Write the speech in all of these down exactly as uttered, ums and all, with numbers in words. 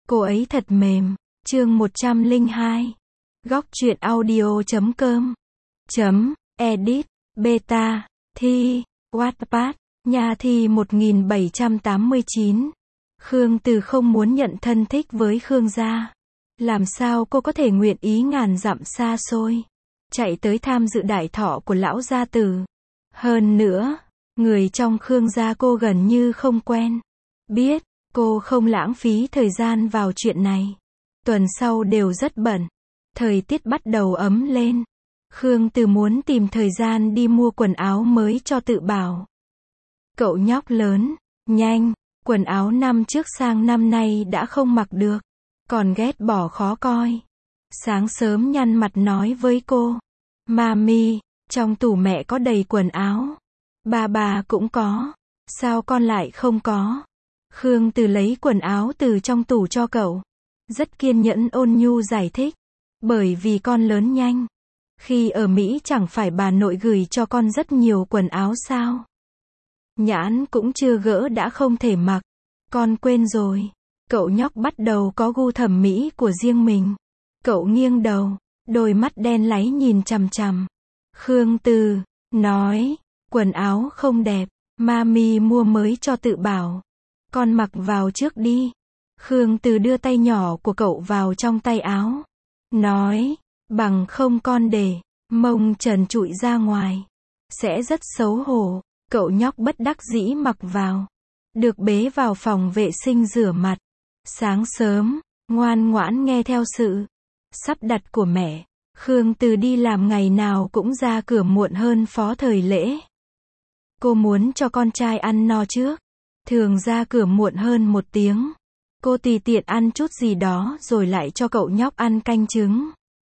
Cô ấy thật mềm. Chương một trăm lẻ hai. Góc truyện audio chấm com. Chấm, edit, beta, thi, Wattpad, nhà thi một nghìn bảy trăm tám mươi chín. Khương Từ không muốn nhận thân thích với Khương gia. Làm sao cô có thể nguyện ý ngàn dặm xa xôi chạy tới tham dự đại thọ của lão gia tử. Hơn nữa, người trong Khương gia cô gần như không quen. Biết, cô không lãng phí thời gian vào chuyện này. Tuần sau đều rất bận. Thời tiết bắt đầu ấm lên. Khương Từ muốn tìm thời gian đi mua quần áo mới cho Tự Bảo. Cậu nhóc lớn, nhanh, quần áo năm trước sang năm nay đã không mặc được, còn ghét bỏ khó coi. Sáng sớm nhăn mặt nói với cô, Mami, trong tủ mẹ có đầy quần áo. Bà bà cũng có. Sao con lại không có? Khương Từ lấy quần áo từ trong tủ cho cậu. Rất kiên nhẫn ôn nhu giải thích. Bởi vì con lớn nhanh. Khi ở Mỹ chẳng phải bà nội gửi cho con rất nhiều quần áo sao? Nhãn cũng chưa gỡ đã không thể mặc. Con quên rồi. Cậu nhóc bắt đầu có gu thẩm mỹ của riêng mình. Cậu nghiêng đầu, đôi mắt đen láy nhìn chằm chằm Khương Từ, nói, quần áo không đẹp, Mami mua mới cho Tự Bảo. Con mặc vào trước đi. Khương Từ đưa tay nhỏ của cậu vào trong tay áo. Nói, bằng không con để mông trần trụi ra ngoài. Sẽ rất xấu hổ. Cậu nhóc bất đắc dĩ mặc vào. Được bế vào phòng vệ sinh rửa mặt. Sáng sớm, ngoan ngoãn nghe theo sự sắp đặt của mẹ. Khương Từ đi làm ngày nào cũng ra cửa muộn hơn Phó Thời Lễ. Cô muốn cho con trai ăn no trước. Thường ra cửa muộn hơn một tiếng. Cô tùy tiện ăn chút gì đó rồi lại cho cậu nhóc ăn canh trứng.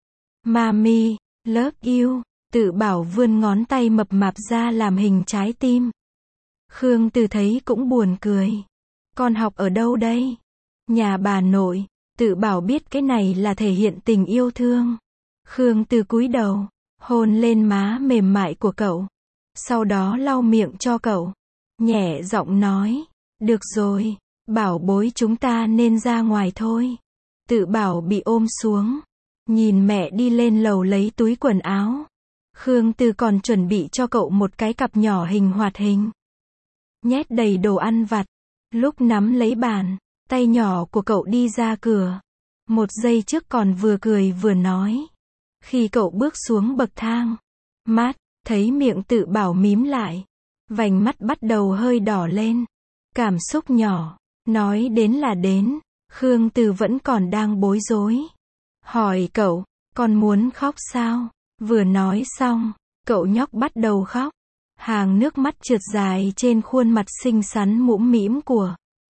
Mami, love you. Tự Bảo vươn ngón tay mập mạp ra làm hình trái tim. Khương Từ thấy cũng buồn cười. Con học ở đâu đây? Nhà bà nội. Tự Bảo biết cái này là thể hiện tình yêu thương. Khương Từ cúi đầu, hôn lên má mềm mại của cậu. Sau đó lau miệng cho cậu. Nhẹ giọng nói, được rồi, Bảo bối chúng ta nên ra ngoài thôi. Tự Bảo bị ôm xuống. Nhìn mẹ đi lên lầu lấy túi quần áo. Khương Từ còn chuẩn bị cho cậu một cái cặp nhỏ hình hoạt hình. Nhét đầy đồ ăn vặt. Lúc nắm lấy bàn, tay nhỏ của cậu đi ra cửa. Một giây trước còn vừa cười vừa nói. Khi cậu bước xuống bậc thang, mắt, thấy miệng Tự Bảo mím lại. Vành mắt bắt đầu hơi đỏ lên. Cảm xúc nhỏ, nói đến là đến. Khương Từ vẫn còn đang bối rối. Hỏi cậu, con muốn khóc sao? Vừa nói xong, cậu nhóc bắt đầu khóc. Hàng nước mắt trượt dài trên khuôn mặt xinh xắn mũm mĩm của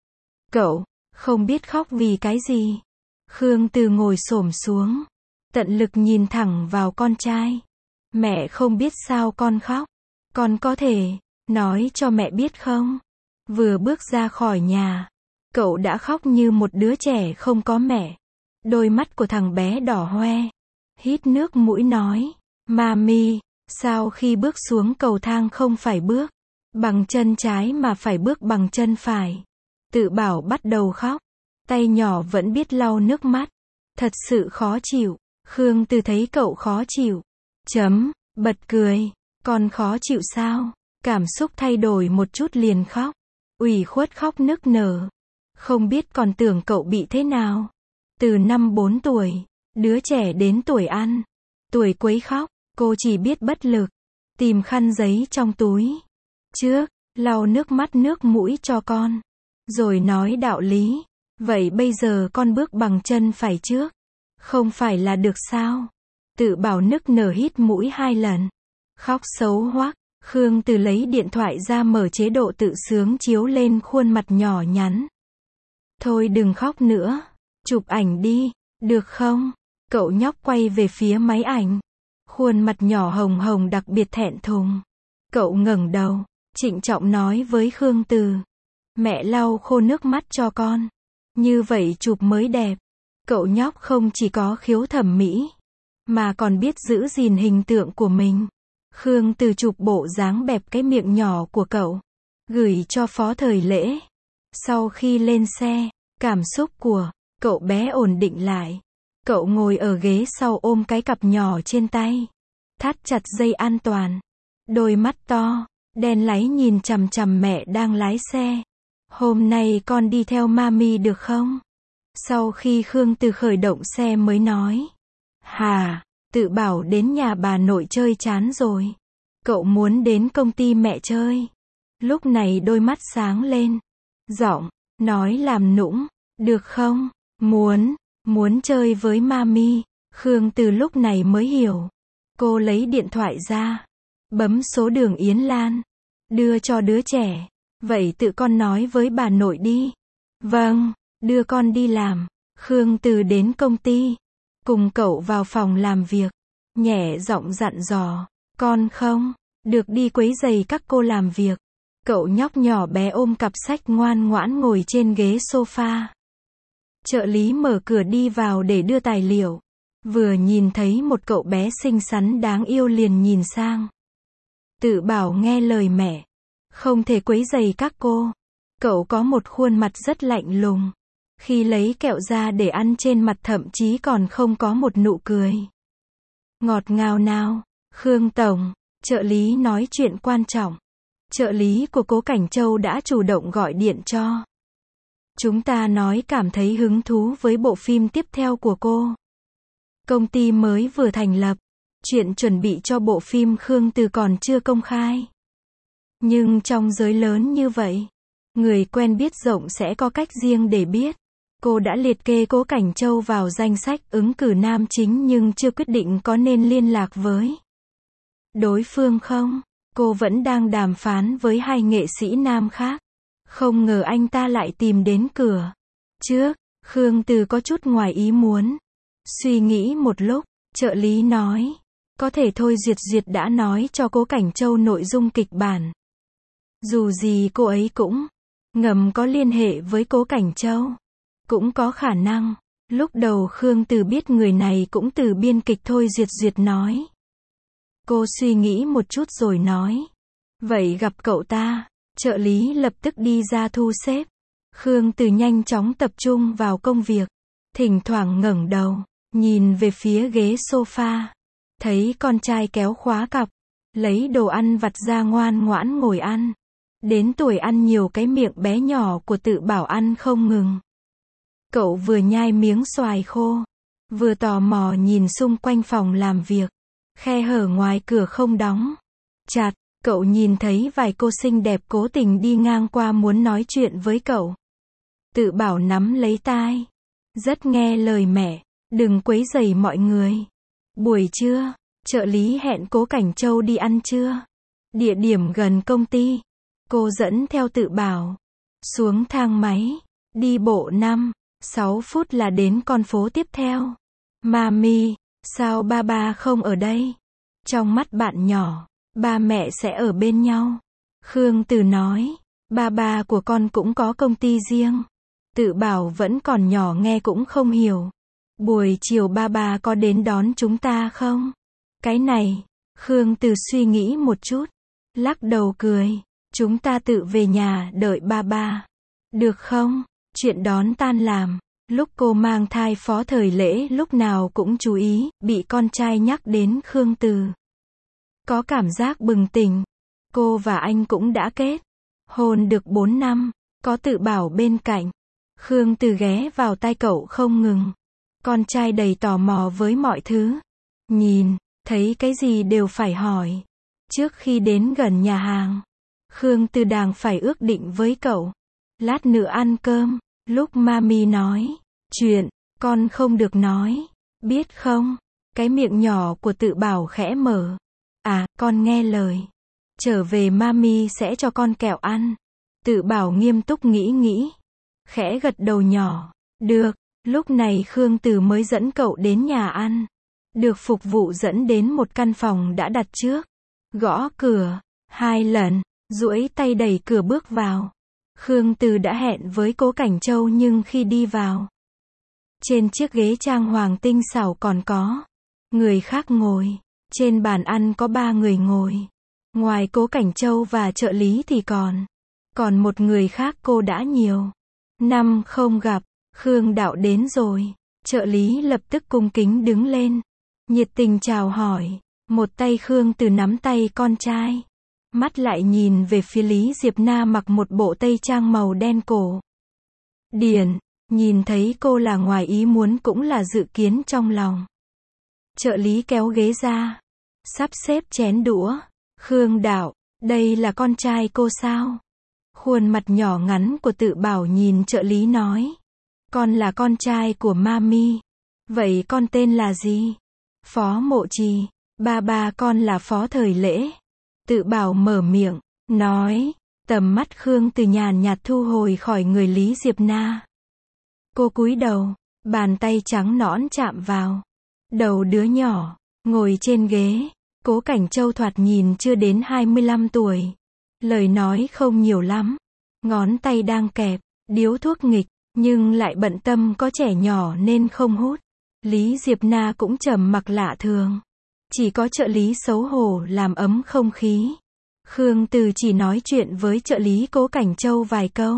cậu. Không biết khóc vì cái gì. Khương Từ ngồi xổm xuống, tận lực nhìn thẳng vào con trai. Mẹ không biết sao con khóc. Con có thể nói cho mẹ biết không? Vừa bước ra khỏi nhà, cậu đã khóc như một đứa trẻ không có mẹ. Đôi mắt của thằng bé đỏ hoe. Hít nước mũi nói, Mami, sao khi bước xuống cầu thang không phải bước bằng chân trái mà phải bước bằng chân phải? Tự Bảo bắt đầu khóc. Tay nhỏ vẫn biết lau nước mắt. Thật sự khó chịu. Khương Từ thấy cậu khó chịu. Chấm, bật cười. Con khó chịu sao? Cảm xúc thay đổi một chút liền khóc. Ủy khuất khóc nức nở. Không biết còn tưởng cậu bị thế nào. Từ năm bốn tuổi, đứa trẻ đến tuổi ăn, tuổi quấy khóc, cô chỉ biết bất lực. Tìm khăn giấy trong túi. Trước, lau nước mắt nước mũi cho con. Rồi nói đạo lý. Vậy bây giờ con bước bằng chân phải trước. Không phải là được sao? Tự Bảo nức nở hít mũi hai lần. Khóc xấu hoắc. Khương Từ lấy điện thoại ra mở chế độ tự sướng chiếu lên khuôn mặt nhỏ nhắn. Thôi đừng khóc nữa. Chụp ảnh đi, được không? Cậu nhóc quay về phía máy ảnh. Khuôn mặt nhỏ hồng hồng đặc biệt thẹn thùng. Cậu ngẩng đầu, trịnh trọng nói với Khương Từ. Mẹ lau khô nước mắt cho con. Như vậy chụp mới đẹp. Cậu nhóc không chỉ có khiếu thẩm mỹ, mà còn biết giữ gìn hình tượng của mình. Khương Từ chụp bộ dáng bẹp cái miệng nhỏ của cậu. Gửi cho Phó Thời Lễ. Sau khi lên xe, cảm xúc của Cậu bé ổn định lại. Cậu ngồi ở ghế sau ôm cái cặp nhỏ trên tay. Thắt chặt dây an toàn. Đôi mắt to, đen láy nhìn chằm chằm mẹ đang lái xe. Hôm nay con đi theo mami được không? Sau khi Khương Từ khởi động xe mới nói. Hà, Tự bảo đến nhà bà nội chơi chán rồi. Cậu muốn đến công ty mẹ chơi. Lúc này đôi mắt sáng lên. Giọng, nói làm nũng. Được không? Muốn, muốn chơi với mami. Khương Từ lúc này mới hiểu. Cô lấy điện thoại ra. Bấm số đường Yến Lan. Đưa cho đứa trẻ. Vậy tự con nói với bà nội đi. Vâng, đưa con đi làm. Khương Từ đến công ty. Cùng cậu vào phòng làm việc. Nhẹ giọng dặn dò. Con không được đi quấy rầy các cô làm việc. Cậu nhóc nhỏ bé ôm cặp sách ngoan ngoãn ngồi trên ghế sofa. Trợ lý mở cửa đi vào để đưa tài liệu. Vừa nhìn thấy một cậu bé xinh xắn đáng yêu liền nhìn sang. Tự bảo nghe lời mẹ. Không thể quấy rầy các cô. Cậu có một khuôn mặt rất lạnh lùng. Khi lấy kẹo ra để ăn trên mặt thậm chí còn không có một nụ cười. Ngọt ngào nào, Khương Tổng, trợ lý nói chuyện quan trọng. Trợ lý của Cố Cảnh Châu đã chủ động gọi điện cho. Chúng ta nói cảm thấy hứng thú với bộ phim tiếp theo của cô. Công ty mới vừa thành lập. Chuyện chuẩn bị cho bộ phim Khương Từ còn chưa công khai. Nhưng trong giới lớn như vậy, người quen biết rộng sẽ có cách riêng để biết. Cô đã liệt kê Cố Cảnh Châu vào danh sách ứng cử nam chính nhưng chưa quyết định có nên liên lạc với đối phương không. Cô vẫn đang đàm phán với hai nghệ sĩ nam khác. Không ngờ anh ta lại tìm đến cửa. Trước, Khương Từ có chút ngoài ý muốn. Suy nghĩ một lúc, trợ lý nói. Có thể thôi Duyệt Duyệt đã nói cho Cố Cảnh Châu nội dung kịch bản. Dù gì cô ấy cũng ngầm có liên hệ với Cố Cảnh Châu. Cũng có khả năng. Lúc đầu Khương Từ biết người này cũng từ biên kịch Thôi Duyệt Duyệt nói. Cô suy nghĩ một chút rồi nói. Vậy gặp cậu ta. Trợ lý lập tức đi ra thu xếp. Khương Từ nhanh chóng tập trung vào công việc. Thỉnh thoảng ngẩng đầu, nhìn về phía ghế sofa. Thấy con trai kéo khóa cặp. Lấy đồ ăn vặt ra ngoan ngoãn ngồi ăn. Đến tuổi ăn nhiều cái miệng bé nhỏ của Tự bảo ăn không ngừng. Cậu vừa nhai miếng xoài khô, vừa tò mò nhìn xung quanh phòng làm việc. Khe hở ngoài cửa không đóng chặt, cậu nhìn thấy vài cô xinh đẹp cố tình đi ngang qua muốn nói chuyện với cậu. Tự bảo nắm lấy tai. Rất nghe lời mẹ, đừng quấy rầy mọi người. Buổi trưa, trợ lý hẹn Cố Cảnh Châu đi ăn trưa. Địa điểm gần công ty. Cô dẫn theo Tự bảo. Xuống thang máy, đi bộ năm sáu phút là đến con phố tiếp theo. Mami, sao ba ba không ở đây? Trong mắt bạn nhỏ, ba mẹ sẽ ở bên nhau. Khương Từ nói, ba ba của con cũng có công ty riêng. Tự bảo vẫn còn nhỏ nghe cũng không hiểu. Buổi chiều ba ba có đến đón chúng ta không? Cái này, Khương Từ suy nghĩ một chút. Lắc đầu cười, chúng ta tự về nhà đợi ba ba. Được không? Chuyện đón tan làm. Lúc cô mang thai Phó Thời Lễ lúc nào cũng chú ý, bị con trai nhắc đến Khương Từ. Có cảm giác bừng tỉnh. Cô và anh cũng đã kết hôn được bốn năm, có Tự bảo bên cạnh. Khương Từ ghé vào tai cậu không ngừng. Con trai đầy tò mò với mọi thứ. Nhìn, thấy cái gì đều phải hỏi. Trước khi đến gần nhà hàng, Khương Từ đang phải ước định với cậu. Lát nữa ăn cơm. Lúc mami nói chuyện, con không được nói, biết không? Cái miệng nhỏ của Tự bảo khẽ mở. À, con nghe lời. Trở về mami sẽ cho con kẹo ăn. Tự bảo nghiêm túc nghĩ nghĩ. Khẽ gật đầu nhỏ. Được, lúc này Khương Từ mới dẫn cậu đến nhà ăn. Được phục vụ dẫn đến một căn phòng đã đặt trước. Gõ cửa, hai lần, duỗi tay đẩy cửa bước vào. Khương Từ đã hẹn với Cố Cảnh Châu nhưng khi đi vào, trên chiếc ghế trang hoàng tinh xảo còn có người khác ngồi. Trên bàn ăn có ba người ngồi. Ngoài Cố Cảnh Châu và trợ lý thì còn còn một người khác cô đã nhiều năm không gặp. Khương Đạo đến rồi. Trợ lý lập tức cung kính đứng lên. Nhiệt tình chào hỏi. Một tay Khương Từ nắm tay con trai. Mắt lại nhìn về phía Lý Diệp Na mặc một bộ tây trang màu đen cổ điển. Nhìn thấy cô là ngoài ý muốn cũng là dự kiến trong lòng. Trợ lý kéo ghế ra. Sắp xếp chén đũa. Khương Đạo, đây là con trai cô sao? Khuôn mặt nhỏ ngắn của Tự Bảo nhìn trợ lý nói. Con là con trai của Mami. Vậy con tên là gì? Phó Mộ Trì. Ba ba con là Phó Thời Lễ. Tự Bảo mở miệng, nói. Tầm mắt Khương Từ nhàn nhạt thu hồi khỏi người Lý Diệp Na. Cô cúi đầu, bàn tay trắng nõn chạm vào đầu đứa nhỏ, ngồi trên ghế. Cố Cảnh Châu thoạt nhìn chưa đến hai mươi lăm tuổi. Lời nói không nhiều lắm. Ngón tay đang kẹp điếu thuốc nghịch, nhưng lại bận tâm có trẻ nhỏ nên không hút. Lý Diệp Na cũng trầm mặc lạ thường. Chỉ có trợ lý xấu hổ làm ấm không khí. Khương Từ chỉ nói chuyện với trợ lý Cố Cảnh Châu vài câu.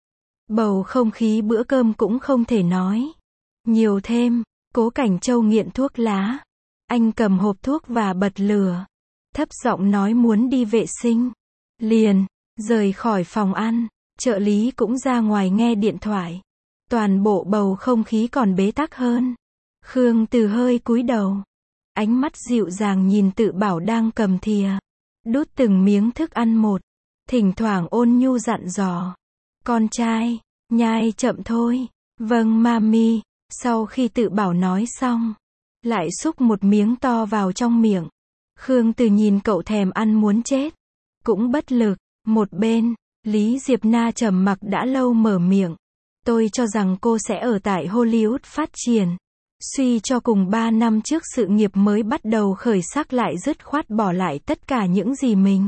Bầu không khí bữa cơm cũng không thể nói nhiều thêm. Cố Cảnh Châu nghiện thuốc lá. Anh cầm hộp thuốc và bật lửa. Thấp giọng nói muốn đi vệ sinh. Liền rời khỏi phòng ăn. Trợ lý cũng ra ngoài nghe điện thoại. Toàn bộ bầu không khí còn bế tắc hơn. Khương Từ hơi cúi đầu. Ánh mắt dịu dàng nhìn Tự Bảo đang cầm thìa. Đút từng miếng thức ăn một. Thỉnh thoảng ôn nhu dặn dò. Con trai, nhai chậm thôi. Vâng Mami. Sau khi Tự Bảo nói xong, lại xúc một miếng to vào trong miệng. Khương Từ nhìn cậu thèm ăn muốn chết. Cũng bất lực. Một bên, Lý Diệp Na trầm mặc đã lâu mở miệng. Tôi cho rằng cô sẽ ở tại Hollywood phát triển. Suy cho cùng ba năm trước sự nghiệp mới bắt đầu khởi sắc lại dứt khoát bỏ lại tất cả những gì mình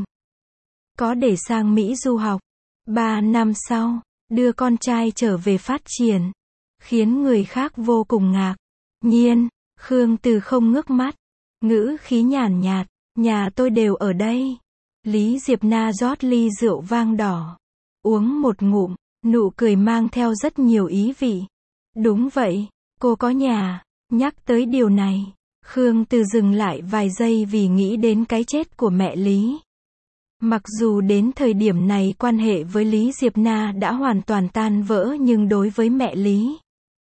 có để sang Mỹ du học. Ba năm sau, đưa con trai trở về phát triển. Khiến người khác vô cùng ngạc nhiên. Khương Từ không ngước mắt. Ngữ khí nhàn nhạt. Nhà tôi đều ở đây. Lý Diệp Na rót ly rượu vang đỏ. Uống một ngụm. Nụ cười mang theo rất nhiều ý vị. Đúng vậy. Cô có nhà. Nhắc tới điều này, Khương Từ dừng lại vài giây vì nghĩ đến cái chết của mẹ Lý. Mặc dù đến thời điểm này quan hệ với Lý Diệp Na đã hoàn toàn tan vỡ nhưng đối với mẹ Lý,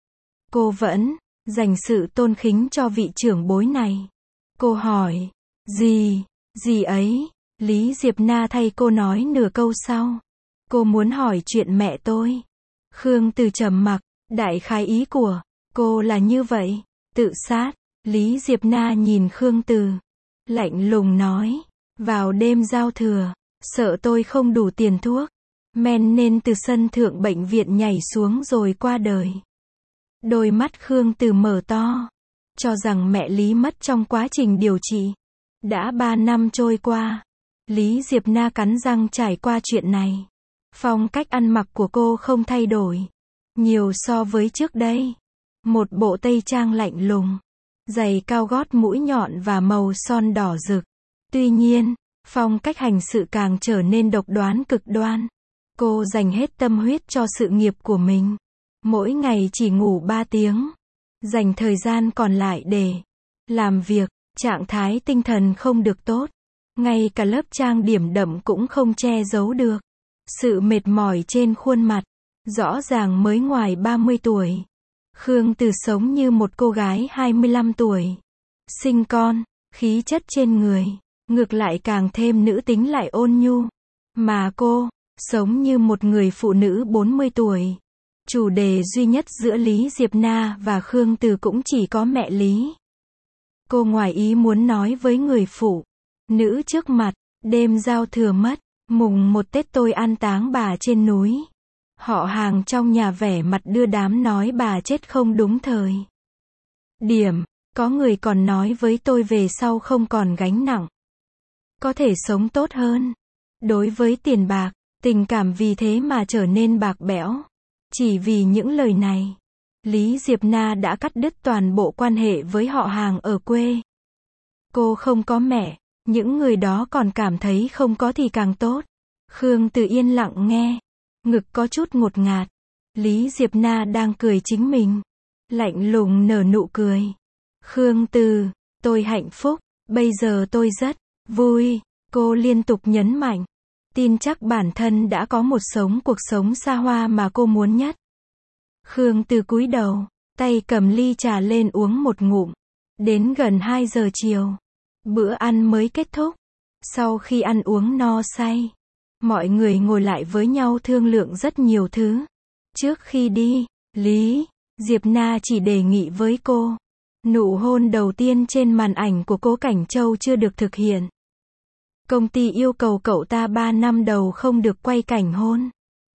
cô vẫn dành sự tôn kính cho vị trưởng bối này. Cô hỏi, gì, gì ấy? Lý Diệp Na thay cô nói nửa câu sau. Cô muốn hỏi chuyện mẹ tôi. Khương Từ trầm mặc, đại khái ý của cô là như vậy. Tự sát. Lý Diệp Na nhìn Khương Từ. Lạnh lùng nói. Vào đêm giao thừa, sợ tôi không đủ tiền thuốc men nên từ sân thượng bệnh viện nhảy xuống rồi qua đời. Đôi mắt Khương Từ mở to. Cho rằng mẹ Lý mất trong quá trình điều trị. Đã ba năm trôi qua. Lý Diệp Na cắn răng trải qua chuyện này. Phong cách ăn mặc của cô không thay đổi nhiều so với trước đây. Một bộ tây trang lạnh lùng, giày cao gót mũi nhọn và màu son đỏ rực. Tuy nhiên, phong cách hành sự càng trở nên độc đoán cực đoan. Cô dành hết tâm huyết cho sự nghiệp của mình. Mỗi ngày chỉ ngủ ba tiếng. Dành thời gian còn lại để làm việc. Trạng thái tinh thần không được tốt. Ngay cả lớp trang điểm đậm cũng không che giấu được sự mệt mỏi trên khuôn mặt. Rõ ràng mới ngoài ba mươi tuổi. Khương Từ sống như một cô gái hai mươi lăm tuổi. Sinh con, khí chất trên người, ngược lại càng thêm nữ tính lại ôn nhu. Mà cô, sống như một người phụ nữ bốn mươi tuổi. Chủ đề duy nhất giữa Lý Diệp Na và Khương Từ cũng chỉ có mẹ Lý. Cô ngoài ý muốn nói với người phụ nữ trước mặt, đêm giao thừa mất, mùng một Tết tôi an táng bà trên núi. Họ hàng trong nhà vẻ mặt đưa đám nói bà chết không đúng thời điểm. Có người còn nói với tôi về sau không còn gánh nặng, có thể sống tốt hơn. Đối với tiền bạc, tình cảm vì thế mà trở nên bạc bẽo. Chỉ vì những lời này, Lý Diệp Na đã cắt đứt toàn bộ quan hệ với họ hàng ở quê. Cô không có mẹ, những người đó còn cảm thấy không có thì càng tốt. Khương Từ yên lặng nghe, ngực có chút ngột ngạt. Lý Diệp Na đang cười chính mình. Lạnh lùng nở nụ cười. Khương Từ, tôi hạnh phúc, bây giờ tôi rất vui, cô liên tục nhấn mạnh. Tin chắc bản thân đã có một sống cuộc sống xa hoa mà cô muốn nhất. Khương Từ cúi đầu, tay cầm ly trà lên uống một ngụm. Đến gần hai giờ chiều, bữa ăn mới kết thúc. Sau khi ăn uống no say, mọi người ngồi lại với nhau thương lượng rất nhiều thứ. Trước khi đi, Lý Diệp Na chỉ đề nghị với cô. Nụ hôn đầu tiên trên màn ảnh của Cố Cảnh Châu chưa được thực hiện. Công ty yêu cầu cậu ta ba năm đầu không được quay cảnh hôn.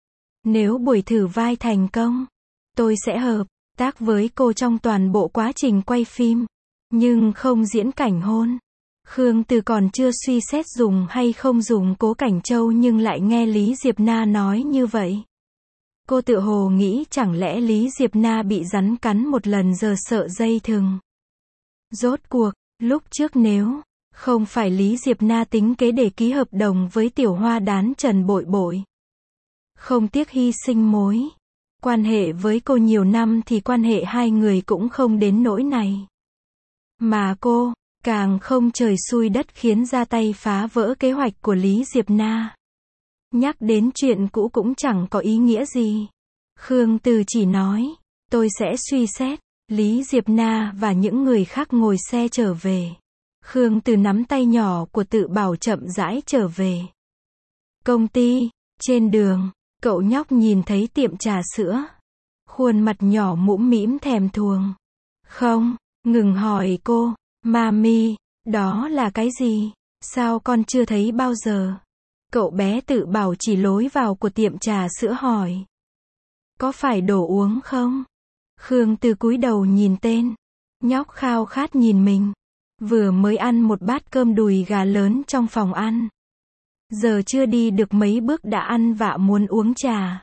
Nếu buổi thử vai thành công, tôi sẽ hợp tác với cô trong toàn bộ quá trình quay phim, nhưng không diễn cảnh hôn. Khương Từ còn chưa suy xét dùng hay không dùng Cố Cảnh Châu nhưng lại nghe Lý Diệp Na nói như vậy. Cô tự hồ nghĩ chẳng lẽ Lý Diệp Na bị rắn cắn một lần giờ sợ dây thừng. Rốt cuộc, lúc trước nếu không phải Lý Diệp Na tính kế để ký hợp đồng với tiểu hoa đán Trần Bội Bội, không tiếc hy sinh mối quan hệ với cô nhiều năm thì quan hệ hai người cũng không đến nỗi này. Mà cô, càng không trời xui đất khiến ra tay phá vỡ kế hoạch của Lý Diệp Na. Nhắc đến chuyện cũ cũng chẳng có ý nghĩa gì. Khương Từ chỉ nói, tôi sẽ suy xét. Lý Diệp Na và những người khác ngồi xe trở về. Khương Từ nắm tay nhỏ của Tự Bảo chậm rãi trở về công ty. Trên đường, cậu nhóc nhìn thấy tiệm trà sữa. Khuôn mặt nhỏ mũm mĩm thèm thuồng. Không, ngừng hỏi cô, Mami, đó là cái gì? Sao con chưa thấy bao giờ? Cậu bé Tự Bảo chỉ lối vào của tiệm trà sữa hỏi. Có phải đồ uống không? Khương Từ cúi đầu nhìn tên. Nhóc khao khát nhìn mình. Vừa mới ăn một bát cơm đùi gà lớn trong phòng ăn. Giờ chưa đi được mấy bước đã ăn vạ muốn uống trà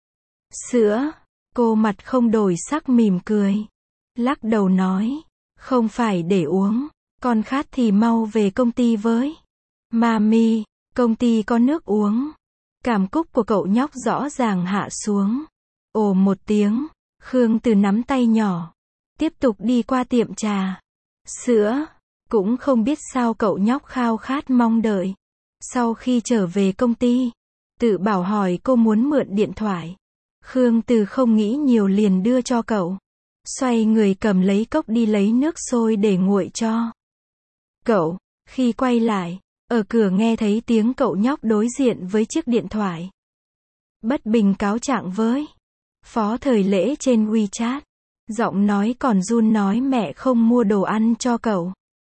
sữa. Cô mặt không đổi sắc mỉm cười. Lắc đầu nói. Không phải để uống. Con khát thì mau về công ty với. Mami, công ty có nước uống. Cảm cúc của cậu nhóc rõ ràng hạ xuống. Ồ một tiếng. Khương Từ nắm tay nhỏ. Tiếp tục đi qua tiệm trà sữa. Cũng không biết sao cậu nhóc khao khát mong đợi. Sau khi trở về công ty, Tự Bảo hỏi cô muốn mượn điện thoại. Khương Từ không nghĩ nhiều liền đưa cho cậu. Xoay người cầm lấy cốc đi lấy nước sôi để nguội cho cậu. Khi quay lại, ở cửa nghe thấy tiếng cậu nhóc đối diện với chiếc điện thoại. Bất bình cáo trạng với Phó Thời Lễ trên WeChat. Giọng nói còn run nói mẹ không mua đồ ăn cho cậu.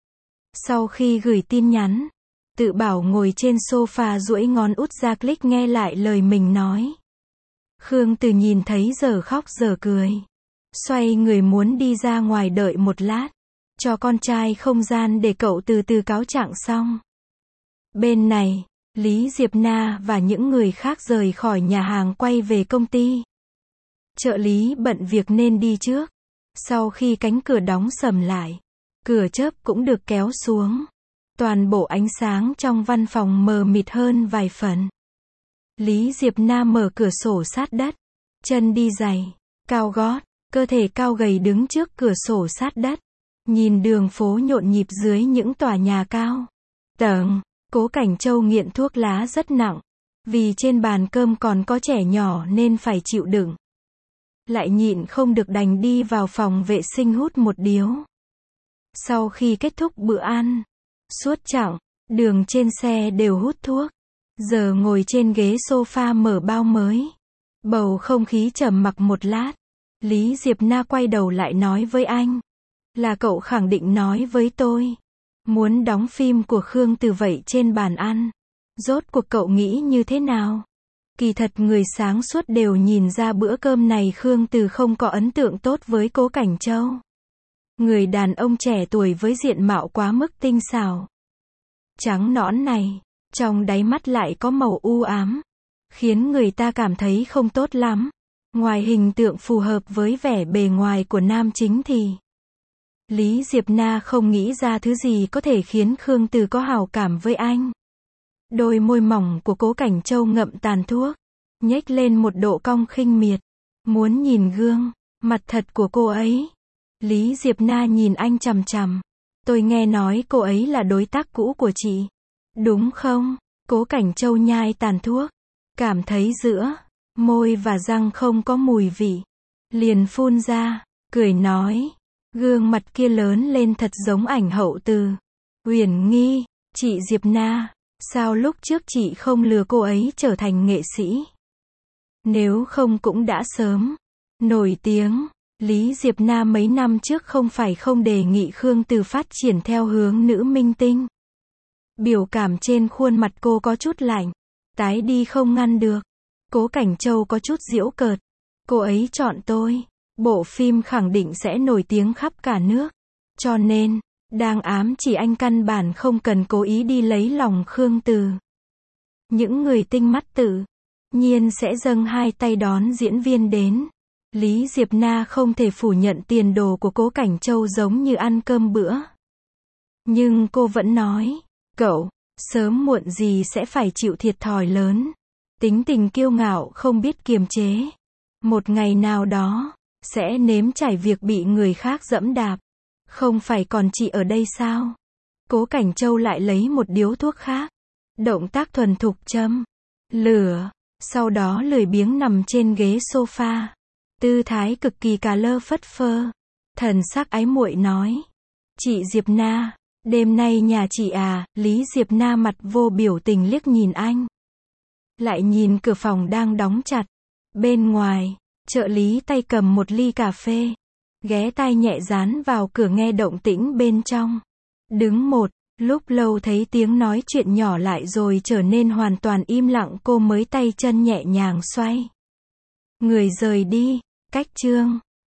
Sau khi gửi tin nhắn, Tự Bảo ngồi trên sofa duỗi ngón út ra click nghe lại lời mình nói. Khương Từ nhìn thấy giờ khóc giờ cười. Xoay người muốn đi ra ngoài đợi một lát. Cho con trai không gian để cậu từ từ cáo trạng xong. Bên này, Lý Diệp Na và những người khác rời khỏi nhà hàng quay về công ty. Trợ lý bận việc nên đi trước. Sau khi cánh cửa đóng sầm lại, cửa chớp cũng được kéo xuống. Toàn bộ ánh sáng trong văn phòng mờ mịt hơn vài phần. Lý Diệp Na mở cửa sổ sát đất. Chân đi giày, cao gót, cơ thể cao gầy đứng trước cửa sổ sát đất. Nhìn đường phố nhộn nhịp dưới những tòa nhà cao tầng. Cố Cảnh Châu nghiện thuốc lá rất nặng. Vì trên bàn cơm còn có trẻ nhỏ nên phải chịu đựng. Lại nhịn không được đành đi vào phòng vệ sinh hút một điếu. Sau khi kết thúc bữa ăn, suốt chặng đường trên xe đều hút thuốc. Giờ ngồi trên ghế sofa mở bao mới. Bầu không khí trầm mặc một lát. Lý Diệp Na quay đầu lại nói với anh. Là cậu khẳng định nói với tôi. Muốn đóng phim của Khương Từ vậy trên bàn ăn. Rốt cuộc cậu nghĩ như thế nào? Kỳ thật người sáng suốt đều nhìn ra bữa cơm này Khương Từ không có ấn tượng tốt với Cố Cảnh Châu. Người đàn ông trẻ tuổi với diện mạo quá mức tinh xảo. Trắng nõn này, trong đáy mắt lại có màu u ám. Khiến người ta cảm thấy không tốt lắm. Ngoài hình tượng phù hợp với vẻ bề ngoài của nam chính thì Lý Diệp Na không nghĩ ra thứ gì có thể khiến Khương Từ có hảo cảm với anh. Đôi môi mỏng của Cố Cảnh Châu ngậm tàn thuốc, nhếch lên một độ cong khinh miệt. Muốn nhìn gương mặt thật của cô ấy. Lý Diệp Na nhìn anh chằm chằm. Tôi nghe nói cô ấy là đối tác cũ của chị. Đúng không? Cố Cảnh Châu nhai tàn thuốc. Cảm thấy giữa môi và răng không có mùi vị. Liền phun ra, cười nói. Gương mặt kia lớn lên thật giống ảnh hậu từ Uyển Nghi. Chị Diệp Na, sao lúc trước chị không lừa cô ấy trở thành nghệ sĩ? Nếu không cũng đã sớm nổi tiếng. Lý Diệp Na mấy năm trước không phải không đề nghị Khương Từ phát triển theo hướng nữ minh tinh. Biểu cảm trên khuôn mặt cô có chút lạnh, tái đi không ngăn được. Cố Cảnh Châu có chút giễu cợt. Cô ấy chọn tôi, bộ phim khẳng định sẽ nổi tiếng khắp cả nước. Cho nên, đang ám chỉ anh căn bản không cần cố ý đi lấy lòng Khương Từ. Những người tinh mắt tự nhiên sẽ dâng hai tay đón diễn viên đến. Lý Diệp Na không thể phủ nhận tiền đồ của Cố Cảnh Châu giống như ăn cơm bữa. Nhưng cô vẫn nói, cậu, sớm muộn gì sẽ phải chịu thiệt thòi lớn. Tính tình kiêu ngạo không biết kiềm chế. Một ngày nào đó, sẽ nếm trải việc bị người khác dẫm đạp. Không phải còn chị ở đây sao? Cố Cảnh Châu lại lấy một điếu thuốc khác. Động tác thuần thục châm lửa. Sau đó lười biếng nằm trên ghế sofa. Tư thái cực kỳ cà lơ phất phơ. Thần sắc ái muội nói. Chị Diệp Na, đêm nay nhà chị à? Lý Diệp Na mặt vô biểu tình liếc nhìn anh. Lại nhìn cửa phòng đang đóng chặt. Bên ngoài, trợ lý tay cầm một ly cà phê. Ghé tai nhẹ dán vào cửa nghe động tĩnh bên trong. Đứng một lúc lâu thấy tiếng nói chuyện nhỏ lại rồi trở nên hoàn toàn im lặng, cô mới tay chân nhẹ nhàng xoay người rời đi. Cách chương